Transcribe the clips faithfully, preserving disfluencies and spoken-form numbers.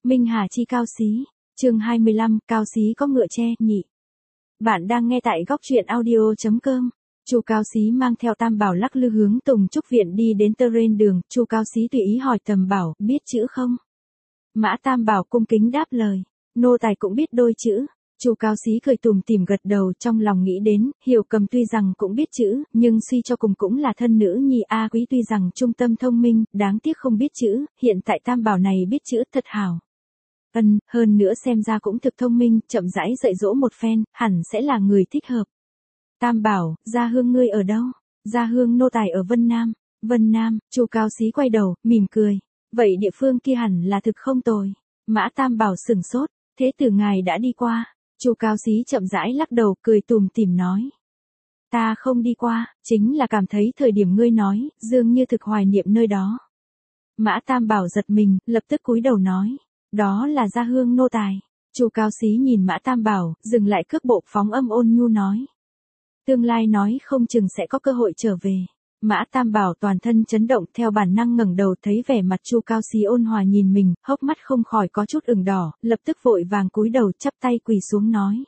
Minh Hà chi cao xí. Chương hai mươi lăm, cao xí có ngựa che, nhị. Bạn đang nghe tại góc truyện audio chấm com. Chu Cao Xí mang theo Tam Bảo lắc lư hướng Tùng Trúc Viện đi đến tơ rên đường, Chu Cao Xí tùy ý hỏi Tầm Bảo, biết chữ không? Mã Tam Bảo cung kính đáp lời, nô tài cũng biết đôi chữ. Chu Cao Xí cười tủm tỉm gật đầu, trong lòng nghĩ đến, Hiểu Cầm tuy rằng cũng biết chữ, nhưng suy cho cùng cũng là thân nữ nhi A Quý tuy rằng trung tâm thông minh, đáng tiếc không biết chữ, hiện tại Tam Bảo này biết chữ thật hảo. Ân, hơn nữa xem ra cũng thực thông minh, chậm rãi dạy dỗ một phen, hẳn sẽ là người thích hợp. Tam Bảo, Gia Hương ngươi ở đâu? Gia Hương nô tài ở Vân Nam. Vân Nam, Chu Cao Xí quay đầu, mỉm cười. Vậy địa phương kia hẳn là thực không tồi. Mã Tam Bảo sửng sốt, thế tử ngài đã đi qua. Chu Cao Xí chậm rãi lắc đầu, cười tủm tỉm nói. Ta không đi qua, chính là cảm thấy thời điểm ngươi nói, dường như thực hoài niệm nơi đó. Mã Tam Bảo giật mình, lập tức cúi đầu nói. Đó là Gia Hương nô tài. Chu Cao Xí nhìn Mã Tam Bảo, dừng lại cước bộ phóng âm ôn nhu nói. Tương lai nói không chừng sẽ có cơ hội trở về. Mã Tam Bảo toàn thân chấn động, theo bản năng ngẩng đầu thấy vẻ mặt Chu Cao Xí ôn hòa nhìn mình, hốc mắt không khỏi có chút ửng đỏ, lập tức vội vàng cúi đầu chắp tay quỳ xuống nói.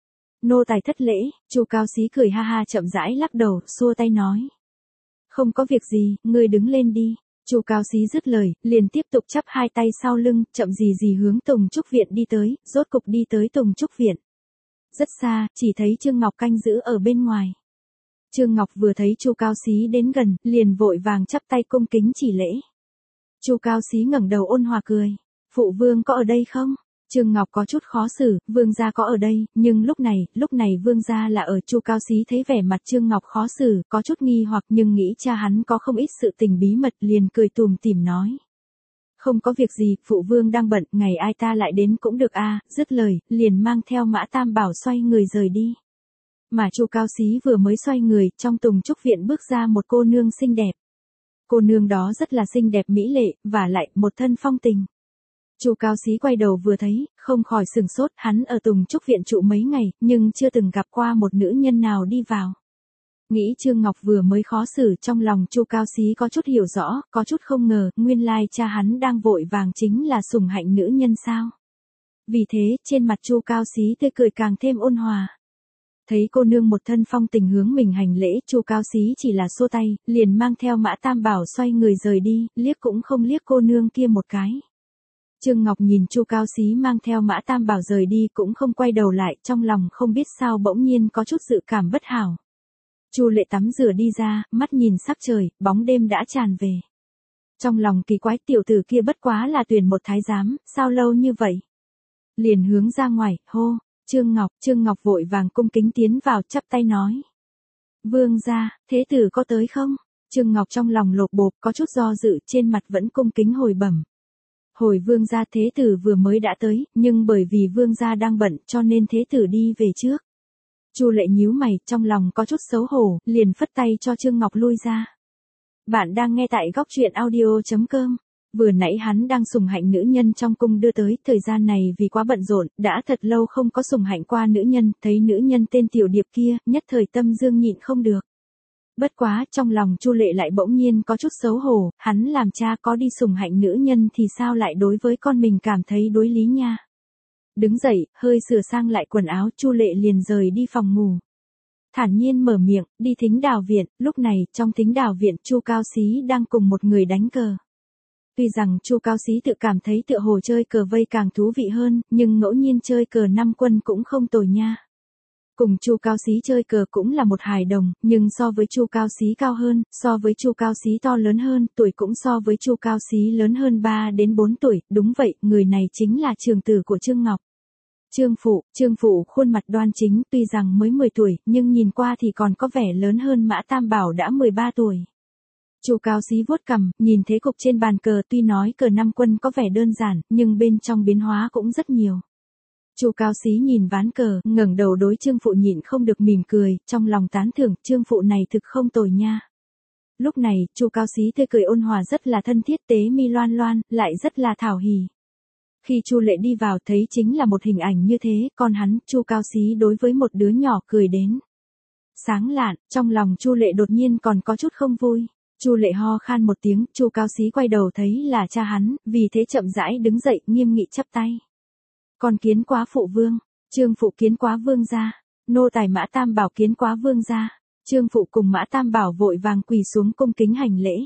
Nô tài thất lễ. Chu Cao Xí cười ha ha chậm rãi lắc đầu, xua tay nói. Không có việc gì, ngươi đứng lên đi. Chu Cao Xí dứt lời, liền tiếp tục chắp hai tay sau lưng, chậm gì gì hướng Tùng Trúc Viện đi tới, rốt cục đi tới Tùng Trúc Viện. Rất xa, chỉ thấy Trương Ngọc canh giữ ở bên ngoài. Trương Ngọc vừa thấy Chu Cao Xí đến gần, liền vội vàng chắp tay cung kính chỉ lễ. Chu Cao Xí ngẩng đầu ôn hòa cười. Phụ vương có ở đây không? Trương Ngọc có chút khó xử, vương gia có ở đây, nhưng lúc này, lúc này vương gia là ở. Chu Cao Xí thấy vẻ mặt Trương Ngọc khó xử, có chút nghi hoặc nhưng nghĩ cha hắn có không ít sự tình bí mật, liền cười tủm tỉm nói. Không có việc gì, phụ vương đang bận, ngày ai ta lại đến cũng được a. Dứt lời, liền mang theo Mã Tam Bảo xoay người rời đi. Mà Chu Cao Xí vừa mới xoay người, trong Tùng Trúc Viện bước ra một cô nương xinh đẹp. Cô nương đó rất là xinh đẹp mỹ lệ, và lại một thân phong tình. Chu Cao Xí quay đầu vừa thấy, không khỏi sửng sốt, hắn ở Tùng Trúc Viện trụ mấy ngày, nhưng chưa từng gặp qua một nữ nhân nào đi vào. Nghĩ Trương Ngọc vừa mới khó xử, trong lòng Chu Cao Xí có chút hiểu rõ, có chút không ngờ, nguyên lai cha hắn đang vội vàng chính là sủng hạnh nữ nhân sao. Vì thế, trên mặt Chu Cao Xí tươi cười càng thêm ôn hòa. Thấy cô nương một thân phong tình hướng mình hành lễ, Chu Cao Xí chỉ là xua tay, liền mang theo Mã Tam Bảo xoay người rời đi, liếc cũng không liếc cô nương kia một cái. Trương Ngọc nhìn Chu Cao Xí mang theo Mã Tam Bảo rời đi cũng không quay đầu lại, trong lòng không biết sao bỗng nhiên có chút dự cảm bất hảo. Chu Lệ tắm rửa đi ra, mắt nhìn sắc trời, bóng đêm đã tràn về. Trong lòng kỳ quái, tiểu tử kia bất quá là tuyển một thái giám, sao lâu như vậy? Liền hướng ra ngoài, hô, Trương Ngọc, Trương Ngọc vội vàng cung kính tiến vào, chắp tay nói. Vương gia, thế tử có tới không? Trương Ngọc trong lòng lột bột, có chút do dự, trên mặt vẫn cung kính hồi bẩm. Hồi vương gia, thế tử vừa mới đã tới, nhưng bởi vì vương gia đang bận cho nên thế tử đi về trước. Chu Lệ nhíu mày, trong lòng có chút xấu hổ, liền phất tay cho Trương Ngọc lui ra. Bạn đang nghe tại góc truyện audio chấm com. Vừa nãy hắn đang sủng hạnh nữ nhân trong cung đưa tới, thời gian này vì quá bận rộn, đã thật lâu không có sủng hạnh qua nữ nhân, thấy nữ nhân tên Tiểu Điệp kia, nhất thời tâm dương nhịn không được. Bất quá, trong lòng Chu Lệ lại bỗng nhiên có chút xấu hổ, hắn làm cha có đi sủng hạnh nữ nhân thì sao lại đối với con mình cảm thấy đối lý nha. Đứng dậy, hơi sửa sang lại quần áo, Chu Lệ liền rời đi phòng ngủ. Thản nhiên mở miệng, đi thính đào viện, lúc này, trong thính đào viện, Chu Cao Xí đang cùng một người đánh cờ. Tuy rằng Chu Cao Xí tự cảm thấy tựa hồ chơi cờ vây càng thú vị hơn, nhưng ngẫu nhiên chơi cờ năm quân cũng không tồi nha. Cùng Chu Cao Xí chơi cờ cũng là một hài đồng, nhưng so với Chu Cao Xí cao hơn, so với Chu Cao Xí to lớn hơn, tuổi cũng so với Chu Cao Xí lớn hơn ba đến bốn tuổi, đúng vậy, người này chính là trường tử của Trương Ngọc. Trương Phụ, Trương Phụ khuôn mặt đoan chính, tuy rằng mới mười tuổi, nhưng nhìn qua thì còn có vẻ lớn hơn Mã Tam Bảo đã mười ba tuổi. Chu Cao Xí vuốt cằm, nhìn thế cục trên bàn cờ, tuy nói cờ năm quân có vẻ đơn giản, nhưng bên trong biến hóa cũng rất nhiều. Chu Cao Xí nhìn ván cờ, ngẩng đầu đối Trương Phụ nhịn không được mỉm cười, trong lòng tán thưởng, Trương Phụ này thực không tồi nha. Lúc này, Chu Cao Xí tươi cười ôn hòa rất là thân thiết, tế mi loan loan, lại rất là thảo hỉ. Khi Chu Lệ đi vào thấy chính là một hình ảnh như thế, còn hắn, Chu Cao Xí đối với một đứa nhỏ cười đến. Sáng lạn, trong lòng Chu Lệ đột nhiên còn có chút không vui. Chu Lệ ho khan một tiếng, Chu Cao Xí quay đầu thấy là cha hắn, vì thế chậm rãi đứng dậy, nghiêm nghị chắp tay. Con kiến quá phụ vương, Trương phụ kiến quá vương gia, nô tài Mã Tam Bảo kiến quá vương gia. Trương phụ cùng Mã Tam Bảo vội vàng quỳ xuống cung kính hành lễ.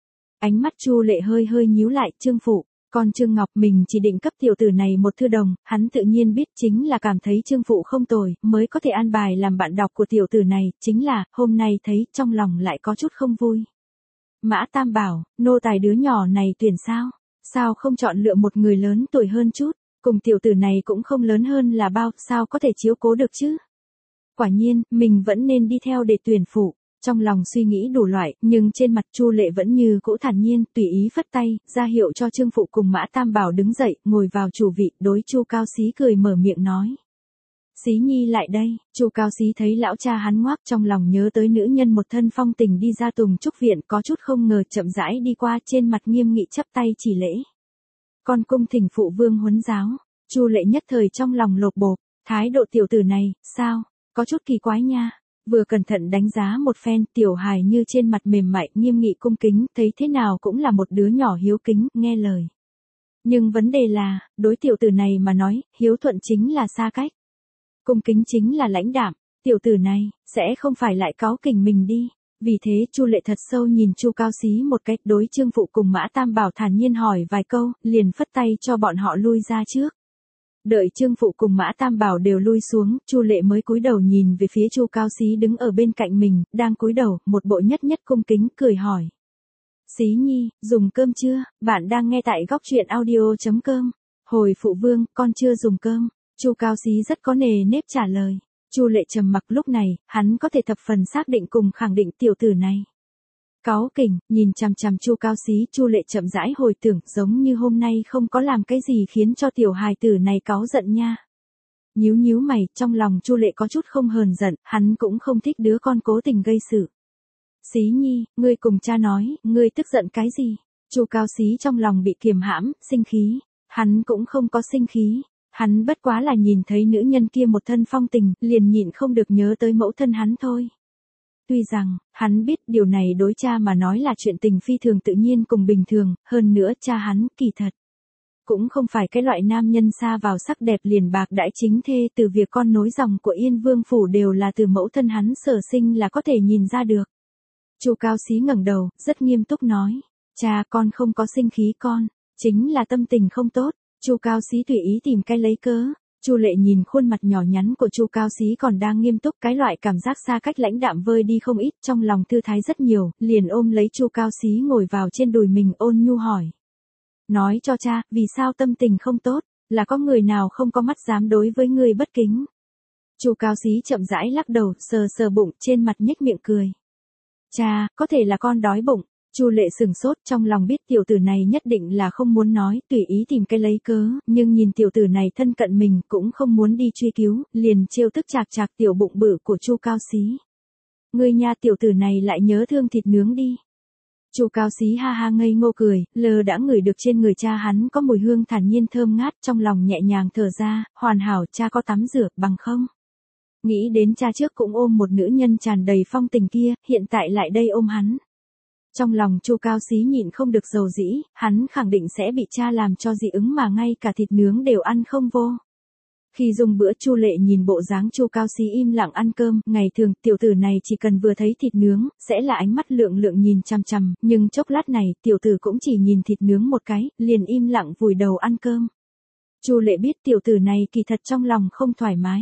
Ánh mắt Chu Lệ hơi hơi nhíu lại, Trương phụ, con Trương Ngọc mình chỉ định cấp tiểu tử này một thư đồng, hắn tự nhiên biết chính là cảm thấy Trương phụ không tồi, mới có thể an bài làm bạn đọc của tiểu tử này, chính là, hôm nay thấy trong lòng lại có chút không vui. Mã Tam Bảo, nô tài đứa nhỏ này tuyển sao? Sao không chọn lựa một người lớn tuổi hơn chút, cùng tiểu tử này cũng không lớn hơn là bao, sao có thể chiếu cố được chứ? Quả nhiên, mình vẫn nên đi theo để tuyển phụ. Trong lòng suy nghĩ đủ loại, nhưng trên mặt Chu Lệ vẫn như cũ thản nhiên, tùy ý phất tay, ra hiệu cho Trương phụ cùng Mã Tam Bảo đứng dậy, ngồi vào chủ vị, đối Chu Cao Xí cười mở miệng nói. Xí nhi lại đây. Chu Cao Xí thấy lão cha hắn ngoác, trong lòng nhớ tới nữ nhân một thân phong tình đi ra Tùng Trúc viện, có chút không ngờ chậm rãi đi qua, trên mặt nghiêm nghị chắp tay chỉ lễ. Con cung thỉnh phụ vương huấn giáo. Chu Lệ nhất thời trong lòng lột bột, thái độ tiểu tử này, sao, có chút kỳ quái nha. Vừa cẩn thận đánh giá một phen, tiểu hài như trên mặt mềm mại, nghiêm nghị cung kính, thấy thế nào cũng là một đứa nhỏ hiếu kính, nghe lời. Nhưng vấn đề là, đối tiểu tử này mà nói, hiếu thuận chính là xa cách. Cung kính chính là lãnh đạm, tiểu tử này, sẽ không phải lại cáu kỉnh mình đi. Vì thế Chu Lệ thật sâu nhìn Chu Cao Xí một cách, đối Trương phụ cùng Mã Tam Bảo thản nhiên hỏi vài câu, liền phất tay cho bọn họ lui ra trước. Đợi Trương phụ cùng Mã Tam Bảo đều lui xuống, Chu Lệ mới cúi đầu nhìn về phía Chu Cao Xí đứng ở bên cạnh mình, đang cúi đầu, một bộ nhất nhất cung kính, cười hỏi. Xí nhi, dùng cơm chưa? Bạn đang nghe tại góc truyện audio chấm com. Hồi phụ vương, con chưa dùng cơm. Chu Cao Xí rất có nề nếp trả lời. Chu Lệ trầm mặc, lúc này, hắn có thể thập phần xác định cùng khẳng định tiểu tử này. Cáu kỉnh, nhìn chằm chằm Chu Cao Xí, Chu Lệ chậm rãi hồi tưởng, giống như hôm nay không có làm cái gì khiến cho tiểu hài tử này cáu giận nha. Nhíu nhíu mày, trong lòng Chu Lệ có chút không hờn giận, hắn cũng không thích đứa con cố tình gây sự. Xí nhi, ngươi cùng cha nói, ngươi tức giận cái gì? Chu Cao Xí trong lòng bị kiềm hãm, sinh khí. Hắn cũng không có sinh khí. Hắn bất quá là nhìn thấy nữ nhân kia một thân phong tình, liền nhịn không được nhớ tới mẫu thân hắn thôi. Tuy rằng, hắn biết điều này đối cha mà nói là chuyện tình phi thường tự nhiên cùng bình thường, hơn nữa cha hắn, kỳ thật. Cũng không phải cái loại nam nhân xa vào sắc đẹp liền bạc đãi chính thê, từ việc con nối dòng của Yên Vương Phủ đều là từ mẫu thân hắn sở sinh là có thể nhìn ra được. Chu Cao Xí ngẩng đầu, rất nghiêm túc nói, cha con không có sinh khí con, chính là tâm tình không tốt. Chu Cao Xí tùy ý tìm cái lấy cớ. Chu Lệ nhìn khuôn mặt nhỏ nhắn của Chu Cao Xí còn đang nghiêm túc, cái loại cảm giác xa cách lãnh đạm vơi đi không ít, trong lòng thư thái rất nhiều, liền ôm lấy Chu Cao Xí ngồi vào trên đùi mình, ôn nhu hỏi. Nói cho cha, vì sao tâm tình không tốt, là có người nào không có mắt dám đối với người bất kính. Chu Cao Xí chậm rãi lắc đầu, sờ sờ bụng, trên mặt nhếch miệng cười. Cha, có thể là con đói bụng. Chu Lệ sừng sốt, trong lòng biết tiểu tử này nhất định là không muốn nói, tùy ý tìm cái lấy cớ, nhưng nhìn tiểu tử này thân cận mình cũng không muốn đi truy cứu, liền trêu tức chạc chạc tiểu bụng bự của Chu Cao Xí. Ngươi nha, tiểu tử này lại nhớ thương thịt nướng đi. Chu Cao Xí ha ha ngây ngô cười, lờ đã ngửi được trên người cha hắn có mùi hương thản nhiên thơm ngát, trong lòng nhẹ nhàng thở ra, hoàn hảo, cha có tắm rửa, bằng không? Nghĩ đến cha trước cũng ôm một nữ nhân tràn đầy phong tình kia, hiện tại lại đây ôm hắn. Trong lòng Chu Cao Xí nhịn không được dầu dĩ, hắn khẳng định sẽ bị cha làm cho dị ứng mà ngay cả thịt nướng đều ăn không vô. Khi dùng bữa, Chu Lệ nhìn bộ dáng Chu Cao Xí im lặng ăn cơm, ngày thường tiểu tử này chỉ cần vừa thấy thịt nướng, sẽ là ánh mắt lượng lượng nhìn chằm chằm, nhưng chốc lát này, tiểu tử cũng chỉ nhìn thịt nướng một cái, liền im lặng vùi đầu ăn cơm. Chu Lệ biết tiểu tử này kỳ thật trong lòng không thoải mái.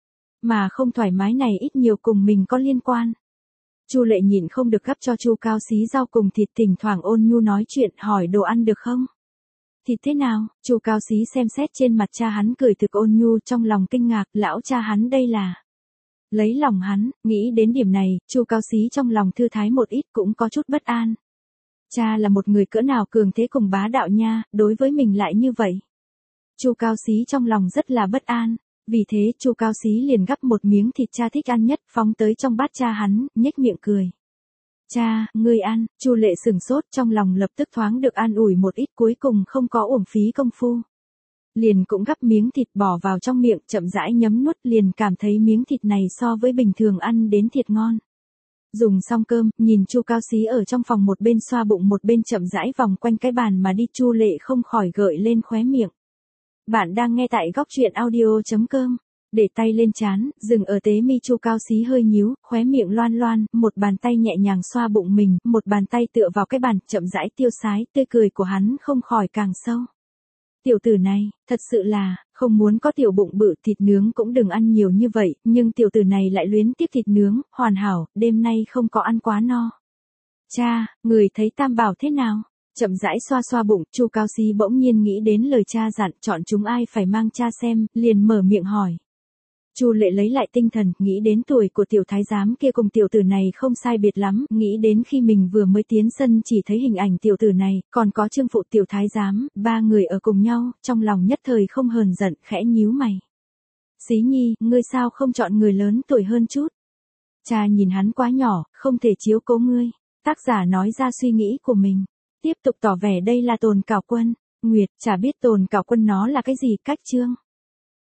Mà không thoải mái này ít nhiều cùng mình có liên quan. Chu Lệ nhịn không được gắp cho Chu Cao Xí rau cùng thịt, thỉnh thoảng ôn nhu nói chuyện, hỏi đồ ăn được không? Thịt thế nào? Chu Cao Xí xem xét trên mặt cha hắn cười thực ôn nhu, trong lòng kinh ngạc, lão cha hắn đây là lấy lòng hắn. Nghĩ đến điểm này, Chu Cao Xí trong lòng thư thái một ít, cũng có chút bất an. Cha là một người cỡ nào cường thế cùng bá đạo nha, đối với mình lại như vậy. Chu Cao Xí trong lòng rất là bất an. Vì thế, Chu Cao Xí liền gắp một miếng thịt cha thích ăn nhất, phóng tới trong bát cha hắn, nhếch miệng cười. Cha, ngươi ăn. Chu Lệ sừng sốt, trong lòng lập tức thoáng được an ủi một ít, cuối cùng không có uổng phí công phu. Liền cũng gắp miếng thịt bỏ vào trong miệng, chậm rãi nhấm nuốt, liền cảm thấy miếng thịt này so với bình thường ăn đến thiệt ngon. Dùng xong cơm, nhìn Chu Cao Xí ở trong phòng một bên xoa bụng một bên chậm rãi vòng quanh cái bàn mà đi, Chu Lệ không khỏi gợi lên khóe miệng. Bạn đang nghe tại góc truyện audio.com. Để tay lên trán, dừng ở tế mi, Chu Cao Xí hơi nhíu, khóe miệng loan loan, một bàn tay nhẹ nhàng xoa bụng mình, một bàn tay tựa vào cái bàn, chậm rãi tiêu sái, tươi cười của hắn không khỏi càng sâu. Tiểu tử này, thật sự là, không muốn có tiểu bụng bự, thịt nướng cũng đừng ăn nhiều như vậy, nhưng tiểu tử này lại luyến tiếc thịt nướng, hoàn hảo, đêm nay không có ăn quá no. Cha, người thấy Tam Bảo thế nào? Chậm rãi xoa xoa bụng, Chu Cao Xí bỗng nhiên nghĩ đến lời cha dặn, chọn chúng ai phải mang cha xem, liền mở miệng hỏi. Chu Lệ lấy lại tinh thần, nghĩ đến tuổi của tiểu thái giám kia cùng tiểu tử này không sai biệt lắm, nghĩ đến khi mình vừa mới tiến sân chỉ thấy hình ảnh tiểu tử này, còn có Trương phụ tiểu thái giám, ba người ở cùng nhau, trong lòng nhất thời không hờn giận, khẽ nhíu mày. Xí nhi, ngươi sao không chọn người lớn tuổi hơn chút? Cha nhìn hắn quá nhỏ, không thể chiếu cố ngươi. Tác giả nói ra suy nghĩ của mình. Tiếp tục tỏ vẻ đây là Tồn Cảo Quân. Nguyệt, chả biết Tồn Cảo Quân nó là cái gì, cách chương.